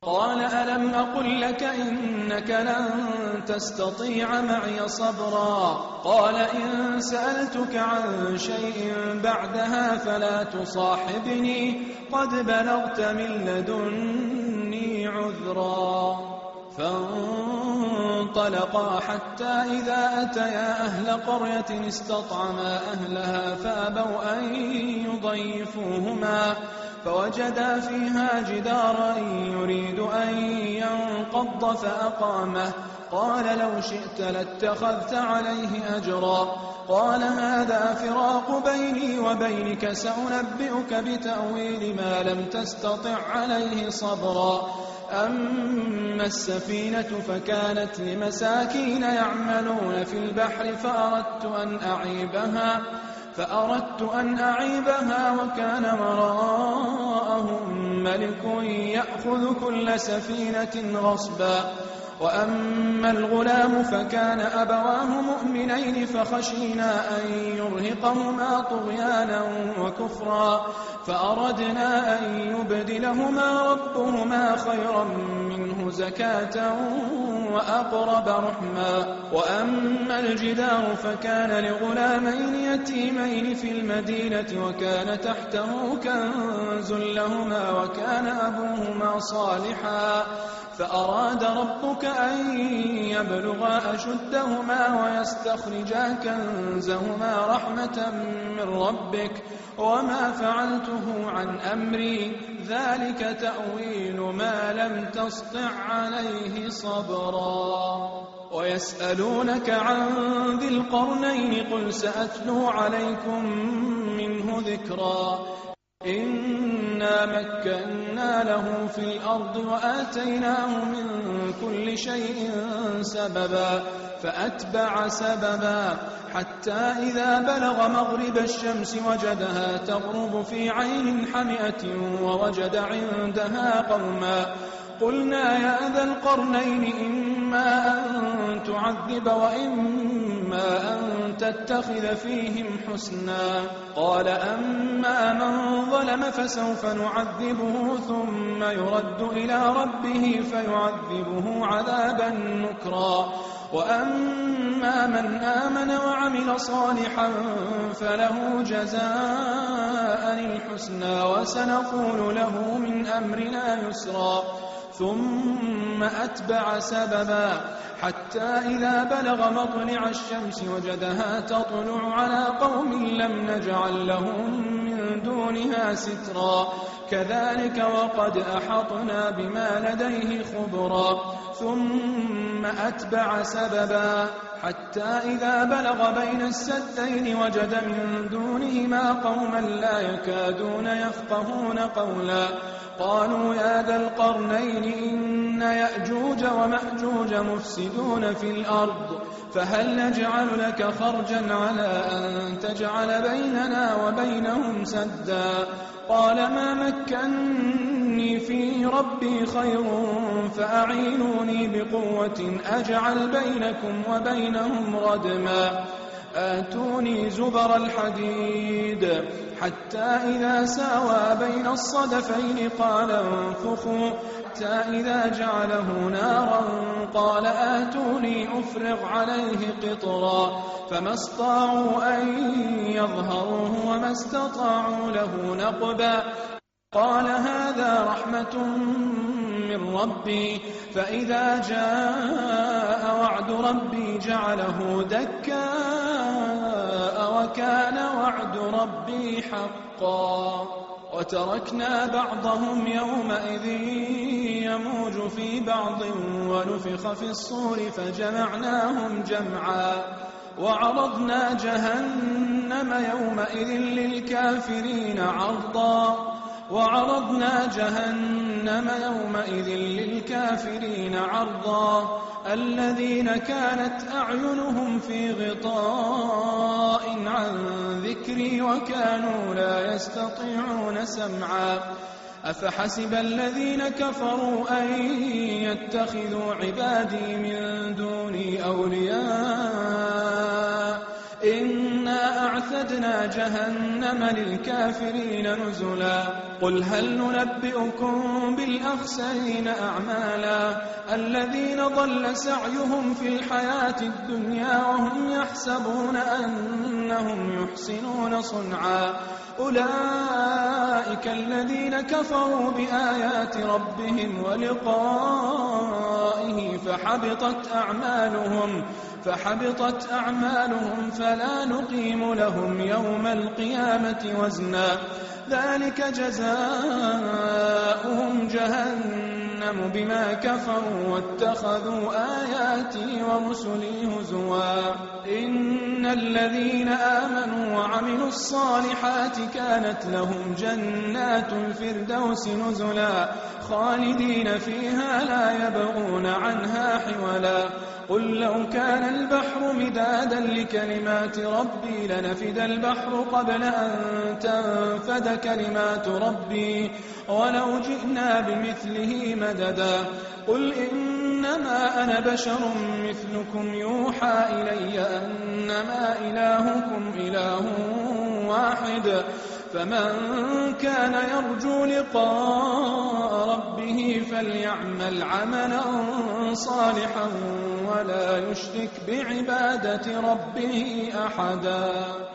قال ألم أقل لك إنك لن تستطيع معي صبرا قال إن سألتك عن شيء بعدها فلا تصاحبني قد بلغت من لدني عذرا فانطلقا حتى إذا أتيا أهل قرية استطعما أهلها فأبوا أن يضيفوهما فوجدا فيها جدارا يريد أن ينقض فأقامه قال لو شئت لاتخذت عليه أجرا قال هذا فراق بيني وبينك سأنبئك بتأويل ما لم تستطع عليه صبرا أما السفينة فكانت لمساكين يعملون في البحر فأردت أن أعيبها وكان وراءهم ملك يأخذ كل سفينة غصبا وأما الغلام فكان أبواه مؤمنين فخشينا أن يرهقهما طغيانا وكفرا فأردنا أن يبدلهما ربهما خيرا منه زكاة وأقرب رحما وأما الجدار فكان لغلامين يتيمين في المدينة وكان تحته كنز لهما وكان أبوهما صالحا فأراد ربك أن يبلغا أشدهما ويستخرجا كنزهما رحمة من ربك وما فعلته عن أمري ذلك تأويل ما لم تسطع عليه صبرا ويسألونك عن ذي القرنين قل سأتلو عليكم منه ذكرا إنا مكنا له في الأرض وآتيناه من كل شيء سببا فأتبع سببا حتى إذا بلغ مغرب الشمس وجدها تغرب في عين حمئة ووجد عندها قوما قلنا يا ذا القرنين إما أن تعذب وإما أن تتخذ فيهم حسنا قال أما من ظلم فسوف نعذبه ثم يرد إلى ربه فيعذبه عذابا نكرا وأما من آمن وعمل صالحا فله جزاء الحسنى وسنقول له من أمرنا يسرا ثم أتبع سببا حتى إذا بلغ مطلع الشمس وجدها تطلع على قوم لم نجعل لهم من دونها سترا كذلك وقد أحطنا بما لديه خبرا ثم أتبع سببا حتى إذا بلغ بين السدين وجد من دونهما قوما لا يكادون يفقهون قولا قالوا يا ذا القرنين إن يأجوج ومأجوج مفسدون في الأرض فهل نجعل لك خرجا على أن تجعل بيننا وبينهم سدا قال ما مكني في ربي خير فأعينوني بقوة أجعل بينكم وبينهم ردما آتوني زبر الحديد حتى إذا ساوى بين الصدفين قال انفخوا حتى إذا جعله نارا قال آتوني أفرغ عليه قطرا فما استطاعوا أن يظهروه وما استطاعوا له نقبا قال هذا رحمة من ربي فإذا جاء وعد ربي جعله دكاء وكان وعد ربي حقا وتركنا بعضهم يومئذ يموج في بعض ونفخ في الصور فجمعناهم جمعا وعرضنا جهنم يومئذ للكافرين عرضا الذين كانت أعينهم في غطاء عن ذكري وكانوا لا يستطيعون سمعا أفحسب الذين كفروا أن يتخذوا عبادي من دوني أولياء إنا أعتدنا جهنم للكافرين نزلا قل هل ننبئكم بالأخسرين أعمالا الذين ضل سعيهم في الحياة الدنيا وهم يحسبون أنهم يحسنون صنعا أولئك الذين كفروا بآيات ربهم ولقائه فحبطت أعمالهم فلا نقيم لهم يوم القيامة وزنا ذلك جزاؤهم جهنم بما كفروا واتخذوا آياتي ورسلي هزوا إن الذين آمنوا وعملوا الصالحات كانت لهم جنات الفردوس نزلا خالدين فيها لا يبغون عنها حولا قل لو كان البحر مدادا لكلمات ربي لنفد البحر قبل أن تنفد كلمات ربي ولو جئنا بمثله مددا قل إنما أنا بشر مثلكم يوحى إلي أنما إلهكم إله واحد فمن كان يرجو لقاء ربه فليعمل عملا صالحا ولا يشرك بعبادة ربه أحدا.